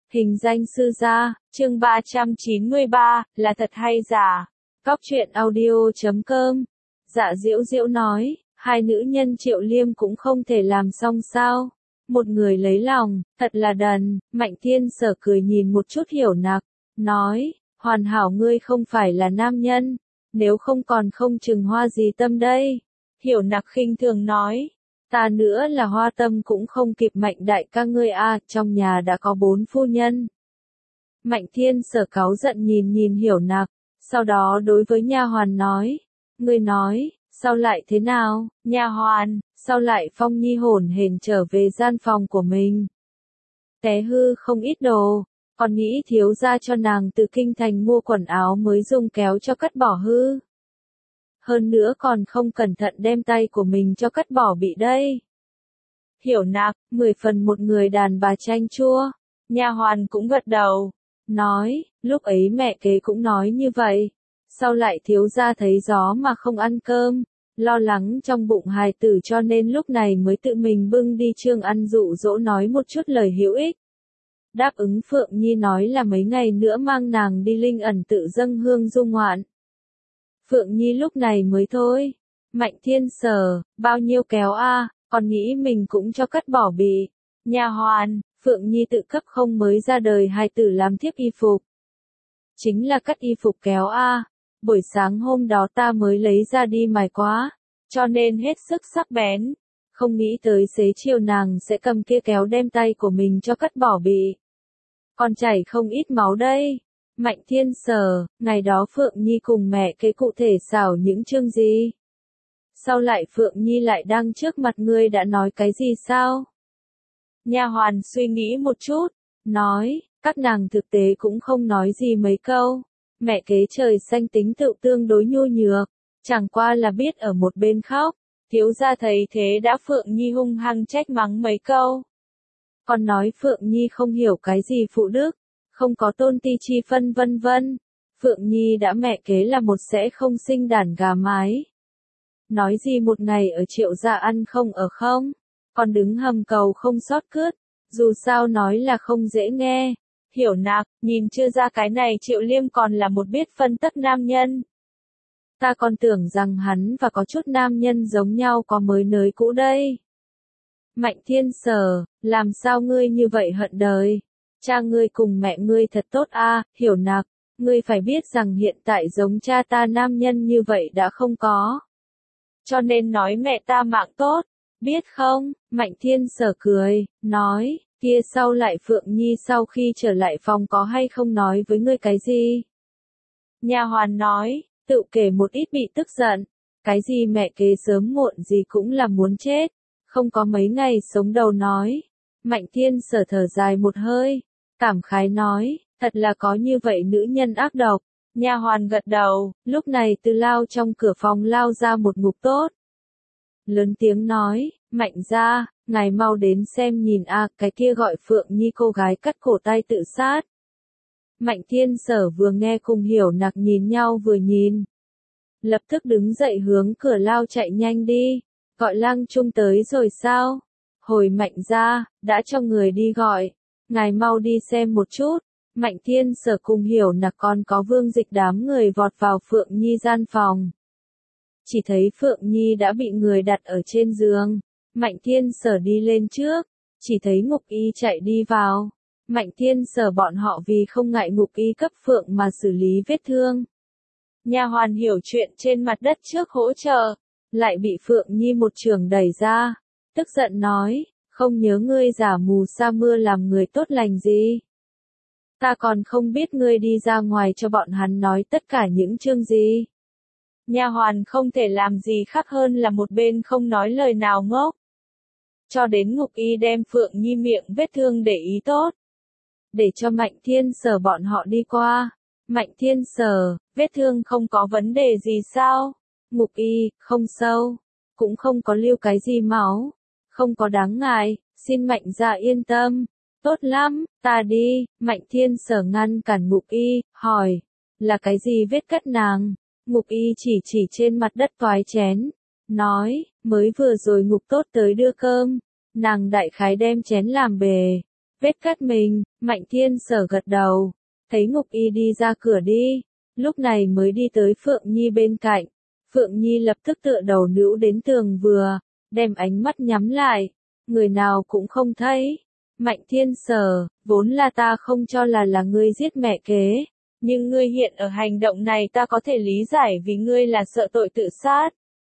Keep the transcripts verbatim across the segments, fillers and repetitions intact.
Hình danh sư gia, chương ba trăm chín mươi ba, là thật hay giả? Cóc truyện audio chấm com. Dạ Diễu Diễu nói, hai nữ nhân Triệu Liêm cũng không thể làm xong sao? Một người lấy lòng, thật là đần. Mạnh Thiên Sở cười nhìn một chút Hiểu Nặc, nói, hoàn hảo ngươi không phải là nam nhân, nếu không còn không chừng hoa gì tâm đây. Hiểu Nặc khinh thường nói, ta nữa là hoa tâm cũng không kịp Mạnh đại ca ngươi a, trong nhà đã có bốn phu nhân. Mạnh Thiên Sở cáu giận nhìn nhìn Hiểu Nặc, sau đó đối với nha hoàn nói, ngươi nói, sao lại thế nào? Nha hoàn, sao lại Phong Nhi hổn hển trở về gian phòng của mình? Té hư không ít đồ, còn nghĩ thiếu gia cho nàng từ kinh thành mua quần áo mới dùng kéo cho cắt bỏ hư. Hơn nữa còn không cẩn thận đem tay của mình cho cắt bỏ bị đây. Hiểu Nặc, mười phần một người đàn bà chanh chua. Nha hoàn cũng gật đầu, nói, lúc ấy mẹ kế cũng nói như vậy. Sau lại thiếu gia thấy gió mà không ăn cơm, lo lắng trong bụng hài tử cho nên lúc này mới tự mình bưng đi Trương ăn dụ dỗ nói một chút lời hữu ích. Đáp ứng Phượng Nhi nói là mấy ngày nữa mang nàng đi linh ẩn tự dâng hương du ngoạn. Phượng Nhi lúc này mới thôi. Mạnh Thiên Sở, bao nhiêu kéo a, còn nghĩ mình cũng cho cắt bỏ bị. Nha hoàn, Phượng Nhi tự cấp không mới ra đời hài tử làm thiếp y phục. Chính là cắt y phục kéo a, buổi sáng hôm đó ta mới lấy ra đi mài quá, cho nên hết sức sắc bén. Không nghĩ tới xế chiều nàng sẽ cầm kia kéo đem tay của mình cho cắt bỏ bị. Còn chảy không ít máu đây. Mạnh Thiên Sở, ngày đó Phượng Nhi cùng mẹ kế cụ thể xảo những chương gì? Sau lại Phượng Nhi lại đang trước mặt ngươi đã nói cái gì sao? Nha hoàn suy nghĩ một chút, nói, các nàng thực tế cũng không nói gì mấy câu. Mẹ kế trời xanh tính tự tương đối nhu nhược, chẳng qua là biết ở một bên khóc. Thiếu gia thấy thế đã Phượng Nhi hung hăng trách mắng mấy câu. Còn nói Phượng Nhi không hiểu cái gì phụ đức, không có tôn ti chi phân vân vân. Phượng Nhi đã mẹ kế là một sẽ không sinh đàn gà mái. Nói gì một ngày ở Triệu gia ăn không ở không, còn đứng hầm cầu không sót cướt, dù sao nói là không dễ nghe. Hiểu Nặc, nhìn chưa ra cái này Triệu Liêm còn là một biết phân tất nam nhân. Ta còn tưởng rằng hắn và có chút nam nhân giống nhau có mới nới cũ đây. Mạnh Thiên Sở, làm sao ngươi như vậy hận đời? Cha ngươi cùng mẹ ngươi thật tốt a, Hiểu Nặc, ngươi phải biết rằng hiện tại giống cha ta nam nhân như vậy đã không có. Cho nên nói mẹ ta mạng tốt, biết không? Mạnh Thiên Sở cười, nói, kia sau lại Phượng Nhi sau khi trở lại phòng có hay không nói với ngươi cái gì? Nha hoàn nói, tự kể một ít bị tức giận, cái gì mẹ kế sớm muộn gì cũng là muốn chết, không có mấy ngày sống đầu nói. Mạnh Thiên Sở thở dài một hơi, cảm khái nói, thật là có như vậy nữ nhân ác độc. Nha hoàn gật đầu, lúc này Từ Lao trong cửa phòng lao ra một ngục tốt. Lớn tiếng nói, Mạnh gia, ngài mau đến xem nhìn a, cái kia gọi Phượng Nhi cô gái cắt cổ tay tự sát. Mạnh Thiên Sở vừa nghe cùng Hiểu Nặc nhìn nhau vừa nhìn. Lập tức đứng dậy hướng cửa lao chạy nhanh đi, gọi Lăng Trung tới rồi sao? Hồi Mạnh gia, đã cho người đi gọi, ngài mau đi xem một chút. Mạnh Thiên Sở cùng Hiểu Nặc còn có Vương Dịch đám người vọt vào Phượng Nhi gian phòng. Chỉ thấy Phượng Nhi đã bị người đặt ở trên giường. Mạnh Thiên Sở đi lên trước, chỉ thấy Ngục Y chạy đi vào. Mạnh Thiên Sở bọn họ vì không ngại Ngục Y cấp Phượng mà xử lý vết thương. Nha hoàn hiểu chuyện trên mặt đất trước hỗ trợ, lại bị Phượng Nhi một trường đẩy ra, tức giận nói, không nhớ ngươi giả mù sa mưa làm người tốt lành gì. Ta còn không biết ngươi đi ra ngoài cho bọn hắn nói tất cả những chương gì. Nha hoàn không thể làm gì khác hơn là một bên không nói lời nào ngốc. Cho đến Ngục Y đem Phượng Nhi miệng vết thương để ý tốt. Để cho Mạnh Thiên Sở bọn họ đi qua. Mạnh Thiên Sở, vết thương không có vấn đề gì sao? Ngục Y, không sâu. Cũng không có lưu cái gì máu. Không có đáng ngại, xin Mạnh gia yên tâm. Tốt lắm, ta đi. Mạnh Thiên Sở ngăn cản Ngục Y, hỏi. Là cái gì vết cắt nàng? Ngục Y chỉ chỉ trên mặt đất toái chén. Nói, mới vừa rồi Ngục Tốt tới đưa cơm. Nàng đại khái đem chén làm bề. vết cắt mình, Mạnh Thiên Sở gật đầu, thấy Ngục Y đi ra cửa đi, lúc này mới đi tới Phượng Nhi bên cạnh. Phượng Nhi lập tức tựa đầu nữ đến tường vừa, đem ánh mắt nhắm lại, người nào cũng không thấy. Mạnh Thiên Sở, vốn là ta không cho là là ngươi giết mẹ kế, nhưng ngươi hiện ở hành động này ta có thể lý giải vì ngươi là sợ tội tự sát.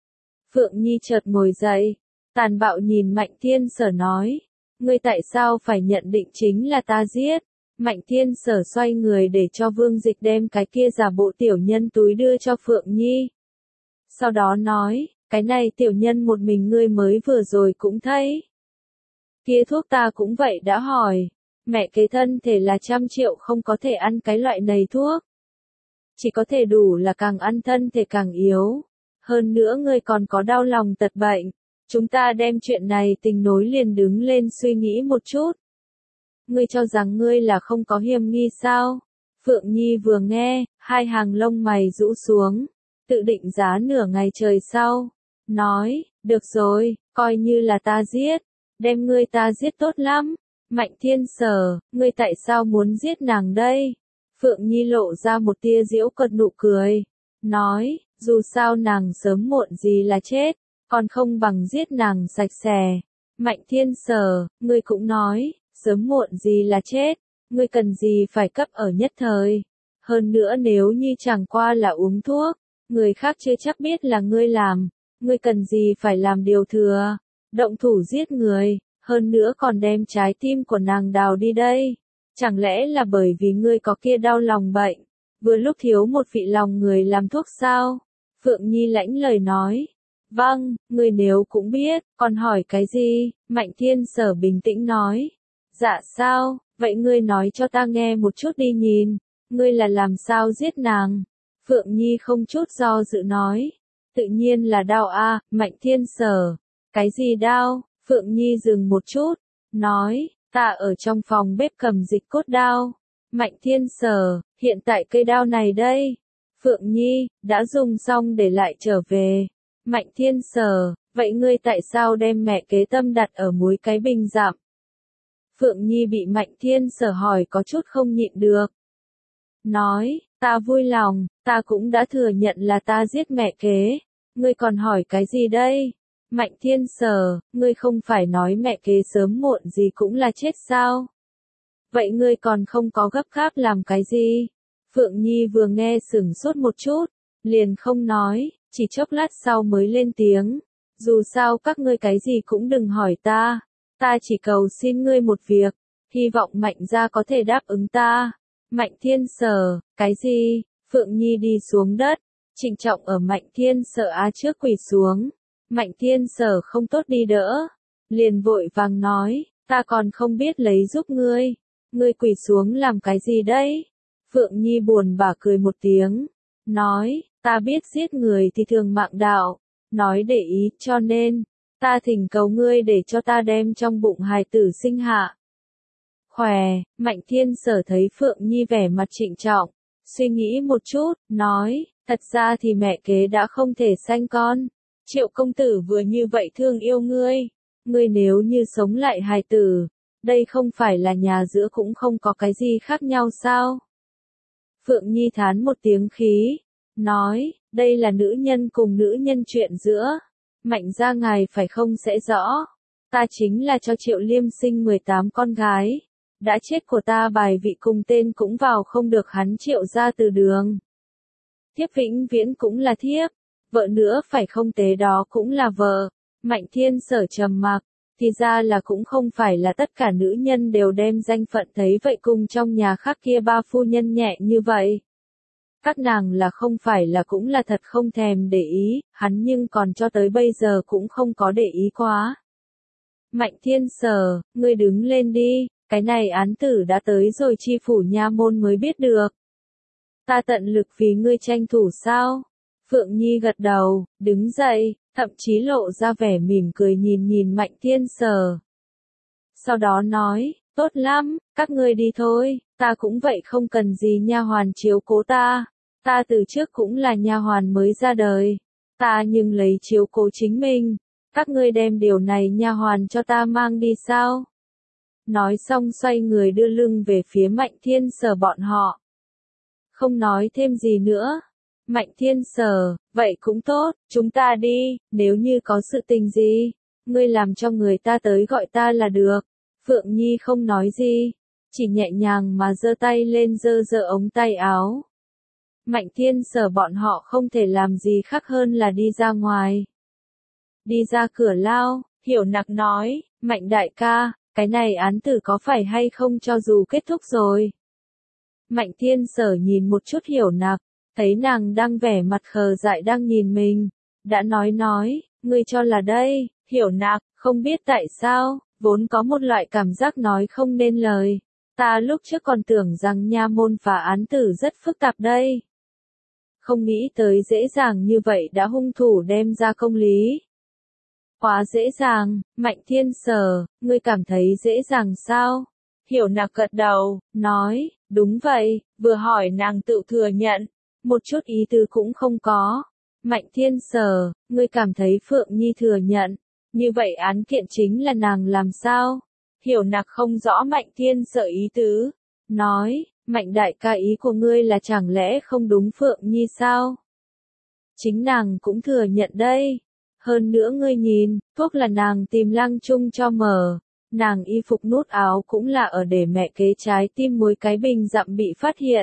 Phượng Nhi chợt ngồi dậy, tàn bạo nhìn Mạnh Thiên Sở nói, ngươi tại sao phải nhận định chính là ta giết? Mạnh Thiên Sở xoay người để cho Vương Dịch đem cái kia giả bộ tiểu nhân túi đưa cho Phượng Nhi. Sau đó nói, cái này tiểu nhân một mình ngươi mới vừa rồi cũng thấy. Kia thuốc ta cũng vậy đã hỏi, mẹ kế thân thể là trăm triệu không có thể ăn cái loại này thuốc. Chỉ có thể đủ là càng ăn thân thể càng yếu. Hơn nữa ngươi còn có đau lòng tật bệnh. Chúng ta đem chuyện này tình nối liền đứng lên suy nghĩ một chút. Ngươi cho rằng ngươi là không có hiểm nghi sao? Phượng Nhi vừa nghe, hai hàng lông mày rũ xuống, tự định giá nửa ngày trời sau. Nói, được rồi, coi như là ta giết. Đem ngươi ta giết tốt lắm. Mạnh Thiên Sở, ngươi tại sao muốn giết nàng đây? Phượng Nhi lộ ra một tia giễu cợt nụ cười. Nói, dù sao nàng sớm muộn gì là chết, còn không bằng giết nàng sạch sẽ. Mạnh Thiên Sở, ngươi cũng nói, sớm muộn gì là chết, ngươi cần gì phải cấp ở nhất thời. Hơn nữa nếu như chẳng qua là uống thuốc, người khác chưa chắc biết là ngươi làm, ngươi cần gì phải làm điều thừa, động thủ giết người, hơn nữa còn đem trái tim của nàng đào đi đây. Chẳng lẽ là bởi vì ngươi có kia đau lòng bệnh, vừa lúc thiếu một vị lòng người làm thuốc sao? Phượng Nhi lãnh lời nói. Vâng, ngươi nếu cũng biết, còn hỏi cái gì? Mạnh Thiên Sở bình tĩnh nói. Dạ sao, vậy ngươi nói cho ta nghe một chút đi nhìn, ngươi là làm sao giết nàng? Phượng Nhi không chút do dự nói. Tự nhiên là đau a, Mạnh Thiên Sở. Cái gì đau? Phượng Nhi dừng một chút, nói, ta ở trong phòng bếp cầm dịch cốt đao. Mạnh Thiên Sở, hiện tại cây đao này đây. Phượng Nhi, đã dùng xong để lại trở về. Mạnh Thiên Sở, vậy ngươi tại sao đem mẹ kế tâm đặt ở muối cái bình dặm? Phượng Nhi bị Mạnh Thiên Sở hỏi có chút không nhịn được. Nói, ta vui lòng, ta cũng đã thừa nhận là ta giết mẹ kế. Ngươi còn hỏi cái gì đây? Mạnh Thiên Sở, ngươi không phải nói mẹ kế sớm muộn gì cũng là chết sao? Vậy ngươi còn không có gấp gáp làm cái gì? Phượng Nhi vừa nghe sửng sốt một chút, liền không nói, chỉ chốc lát sau mới lên tiếng. Dù sao các ngươi cái gì cũng đừng hỏi ta, ta chỉ cầu xin ngươi một việc, hy vọng Mạnh gia có thể đáp ứng ta. Mạnh Thiên Sở, cái gì? Phượng Nhi đi xuống đất, trịnh trọng ở Mạnh Thiên Sở á trước quỳ xuống. Mạnh Thiên Sở không tốt đi đỡ, liền vội vàng nói, ta còn không biết lấy giúp ngươi, ngươi quỳ xuống làm cái gì đấy? Phượng Nhi buồn bã cười một tiếng, nói, ta biết giết người thì thường mạng đạo, nói để ý, cho nên, ta thỉnh cầu ngươi để cho ta đem trong bụng hài tử sinh hạ. Khỏe, Mạnh Thiên Sở thấy Phượng Nhi vẻ mặt trịnh trọng, suy nghĩ một chút, nói, thật ra thì mẹ kế đã không thể sanh con. Triệu công tử vừa như vậy thương yêu ngươi, ngươi nếu như sống lại hài tử, đây không phải là nhà giữa cũng không có cái gì khác nhau sao? Phượng Nhi thán một tiếng khí, nói, đây là nữ nhân cùng nữ nhân chuyện giữa, Mạnh gia ngài phải không sẽ rõ, ta chính là cho Triệu Liêm sinh mười tám con gái, đã chết của ta bài vị cùng tên cũng vào không được hắn Triệu gia từ đường. Thiếp vĩnh viễn cũng là thiếp. Vợ nữa phải không tế đó cũng là vợ. Mạnh Thiên Sở trầm mặc, thì ra là cũng không phải là tất cả nữ nhân đều đem danh phận thấy vậy cùng trong nhà khác kia ba phu nhân nhẹ như vậy. Các nàng là không phải là cũng là thật không thèm để ý, hắn nhưng còn cho tới bây giờ cũng không có để ý quá. Mạnh Thiên Sở, ngươi đứng lên đi, cái này án tử đã tới rồi chi phủ nha môn mới biết được. Ta tận lực vì ngươi tranh thủ sao? Phượng Nhi gật đầu, đứng dậy, thậm chí lộ ra vẻ mỉm cười nhìn nhìn Mạnh Thiên Sở. Sau đó nói, tốt lắm, các ngươi đi thôi, ta cũng vậy không cần gì nha hoàn chiếu cố ta, ta từ trước cũng là nha hoàn mới ra đời, ta nhưng lấy chiếu cố chính mình, các ngươi đem điều này nha hoàn cho ta mang đi sao? nói xong xoay người đưa lưng về phía Mạnh Thiên Sở bọn họ. Không nói thêm gì nữa. Mạnh Thiên Sở, vậy cũng tốt, chúng ta đi, nếu như có sự tình gì, ngươi làm cho người ta tới gọi ta là được. Phượng Nhi không nói gì, chỉ nhẹ nhàng mà giơ tay lên giơ giơ ống tay áo. Mạnh Thiên Sở bọn họ không thể làm gì khác hơn là đi ra ngoài. Đi ra cửa lao, Hiểu Nặc nói, Mạnh đại ca, cái này án tử có phải hay không cho dù kết thúc rồi. Mạnh Thiên Sở nhìn một chút Hiểu Nặc, thấy nàng đang vẻ mặt khờ dại đang nhìn mình, đã nói nói, ngươi cho là đây, Hiểu Nặc, không biết tại sao, vốn có một loại cảm giác nói không nên lời. Ta lúc trước còn tưởng rằng nha môn phá án tử rất phức tạp đây. Không nghĩ tới dễ dàng như vậy đã hung thủ đem ra công lý. Quá dễ dàng, Mạnh Thiên Sở, ngươi cảm thấy dễ dàng sao? Hiểu Nặc gật đầu, nói, đúng vậy, vừa hỏi nàng tự thừa nhận, một chút ý tứ cũng không có. Mạnh Thiên Sở, ngươi cảm thấy Phượng Nhi thừa nhận, như vậy án kiện chính là nàng làm sao? Hiểu Nặc không rõ Mạnh Thiên Sở ý tứ, nói, Mạnh đại ca ý của ngươi là chẳng lẽ không đúng Phượng Nhi sao? Chính nàng cũng thừa nhận đây. Hơn nữa ngươi nhìn, thuốc là nàng tìm Lăng Trung cho mở. Nàng y phục nút áo cũng là ở để mẹ kế trái tim muối cái bình dặm bị phát hiện.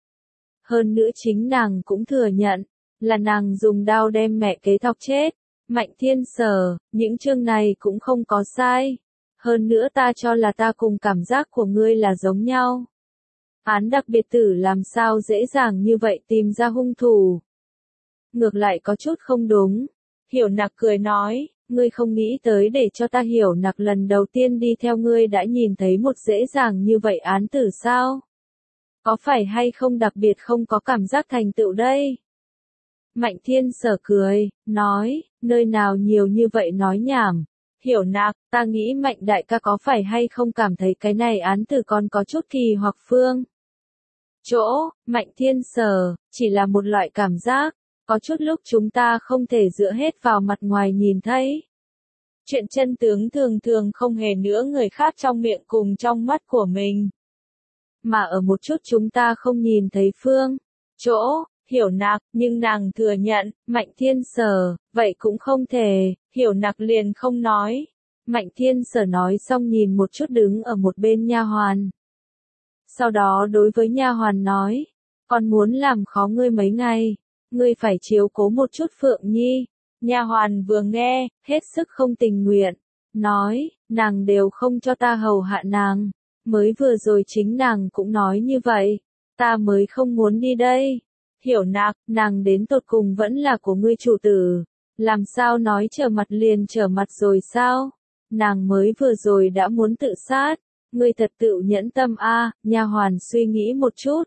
Hơn nữa chính nàng cũng thừa nhận, là nàng dùng đao đem mẹ kế thọc chết. Mạnh Thiên Sở, những chương này cũng không có sai. Hơn nữa ta cho là ta cùng cảm giác của ngươi là giống nhau. Án đặc biệt tử làm sao dễ dàng như vậy tìm ra hung thủ. Ngược lại có chút không đúng. Hiểu Nặc cười nói, ngươi không nghĩ tới để cho ta Hiểu Nặc lần đầu tiên đi theo ngươi đã nhìn thấy một dễ dàng như vậy án tử sao? Có phải hay không đặc biệt không có cảm giác thành tựu đây? Mạnh Thiên Sở cười, nói, nơi nào nhiều như vậy nói nhảm. Hiểu Nặc, ta nghĩ Mạnh đại ca có phải hay không cảm thấy cái này án tử còn có chút kỳ hoặc phương. Chỗ, Mạnh Thiên Sở, chỉ là một loại cảm giác. Có chút lúc chúng ta không thể dựa hết vào mặt ngoài nhìn thấy. Chuyện chân tướng thường thường không hề nữa người khác trong miệng cùng trong mắt của mình. Mà ở một chút chúng ta không nhìn thấy phương. Chỗ, Hiểu Nặc, nhưng nàng thừa nhận, Mạnh Thiên Sở, vậy cũng không thể, Hiểu Nặc liền không nói. Mạnh Thiên Sở nói xong nhìn một chút đứng ở một bên nha hoàn. Sau đó đối với nha hoàn nói, con muốn làm khó ngươi mấy ngày. Ngươi phải chiếu cố một chút Phượng Nhi. Nha hoàn vừa nghe, hết sức không tình nguyện, nói, nàng đều không cho ta hầu hạ nàng, mới vừa rồi chính nàng cũng nói như vậy, ta mới không muốn đi đây. Hiểu Nặc, nàng đến tột cùng vẫn là của ngươi chủ tử, làm sao nói trở mặt liền trở mặt rồi sao? Nàng mới vừa rồi đã muốn tự sát, ngươi thật tự nhẫn tâm a. À, nha hoàn suy nghĩ một chút,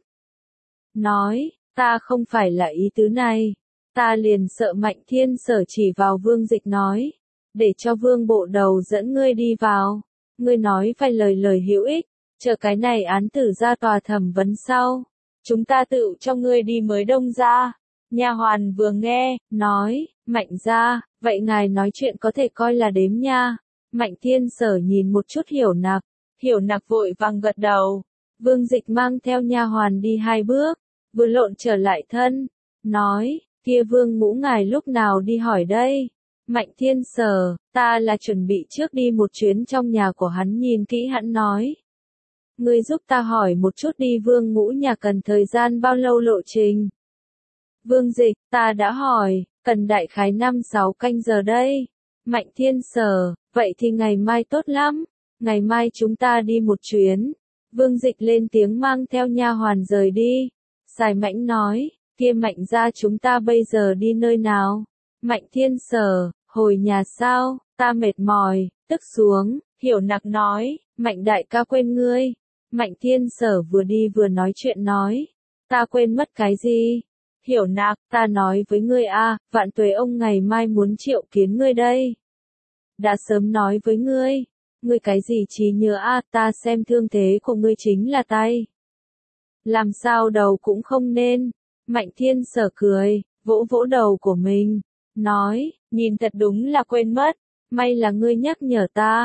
nói, ta không phải là ý tứ này. Ta liền sợ Mạnh Thiên Sở chỉ vào Vương Dịch nói, để cho Vương bộ đầu dẫn ngươi đi vào. Ngươi nói phải lời lời hữu ích, chờ cái này án tử ra tòa thẩm vấn sau. Chúng ta tự cho ngươi đi mới đông ra. Nha hoàn vừa nghe, nói, Mạnh gia, vậy ngài nói chuyện có thể coi là đếm nha. Mạnh Thiên Sở nhìn một chút Hiểu Nặc, Hiểu Nặc vội vàng gật đầu. Vương Dịch mang theo nha hoàn đi hai bước, vừa lộn trở lại thân, nói, kia Vương Ngũ ngài lúc nào đi hỏi đây? Mạnh Thiên Sở, ta là chuẩn bị trước đi một chuyến trong nhà của hắn nhìn kỹ hắn nói. Ngươi giúp ta hỏi một chút đi Vương Ngũ nhà cần thời gian bao lâu lộ trình? Vương Dịch, ta đã hỏi, cần đại khái năm sáu canh giờ đây. Mạnh Thiên Sở, vậy thì ngày mai tốt lắm, ngày mai chúng ta đi một chuyến. Vương Dịch lên tiếng mang theo nha hoàn rời đi. Sài Mãnh nói, kia Mạnh gia chúng ta bây giờ đi nơi nào? Mạnh Thiên Sở, hồi nhà sao, ta mệt mỏi, tức xuống. Hiểu Nặc nói, Mạnh đại ca quên ngươi. Mạnh Thiên Sở vừa đi vừa nói chuyện nói, ta quên mất cái gì? Hiểu Nặc, ta nói với ngươi a, Vạn Tuế ông ngày mai muốn triệu kiến ngươi đây. Đã sớm nói với ngươi, ngươi cái gì trí nhớ a, ta xem thương thế của ngươi chính là tay. Làm sao đầu cũng không nên. Mạnh Thiên Sở cười, vỗ vỗ đầu của mình, nói, nhìn thật đúng là quên mất, may là ngươi nhắc nhở ta.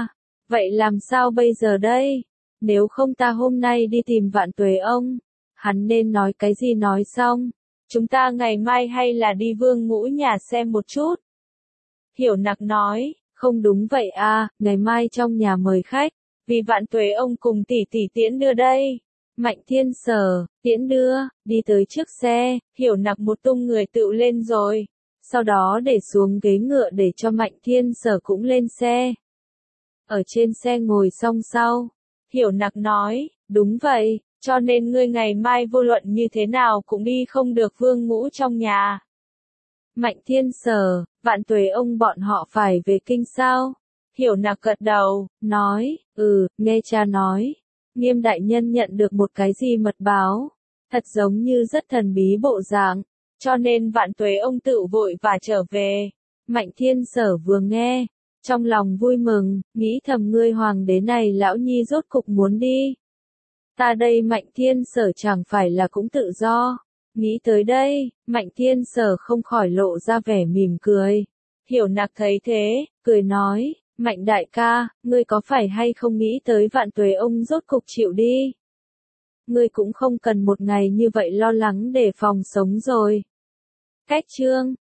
Vậy làm sao bây giờ đây? Nếu không ta hôm nay đi tìm Vạn Tuế ông. Hắn nên nói cái gì nói xong. Chúng ta ngày mai hay là đi Vương Ngũ nhà xem một chút. Hiểu Nặc nói, không đúng vậy à, ngày mai trong nhà mời khách. Vì Vạn Tuế ông cùng tỷ tỷ tiễn đưa đây. Mạnh Thiên Sở, tiễn đưa, đi tới trước xe, Hiểu Nặc một tung người tựu lên rồi. Sau đó để xuống ghế ngựa để cho Mạnh Thiên Sở cũng lên xe. Ở trên xe ngồi xong sau, Hiểu Nặc nói, đúng vậy, cho nên ngươi ngày mai vô luận như thế nào cũng đi không được Vương Ngũ trong nhà. Mạnh Thiên Sở, Vạn Tuế ông bọn họ phải về kinh sao? Hiểu Nặc gật đầu, nói, ừ, nghe cha nói. Nghiêm đại nhân nhận được một cái gì mật báo. Thật giống như rất thần bí bộ dạng. Cho nên Vạn Tuế ông tự vội và trở về. Mạnh Thiên Sở vừa nghe. Trong lòng vui mừng, nghĩ thầm ngươi hoàng đế này lão nhi rốt cục muốn đi. Ta đây Mạnh Thiên Sở chẳng phải là cũng tự do. Nghĩ tới đây, Mạnh Thiên Sở không khỏi lộ ra vẻ mỉm cười. Hiểu Nặc thấy thế, cười nói, Mạnh đại ca, ngươi có phải hay không nghĩ tới Vạn Tuế ông rốt cục chịu đi? Ngươi cũng không cần một ngày như vậy lo lắng để phòng sống rồi. Cách chương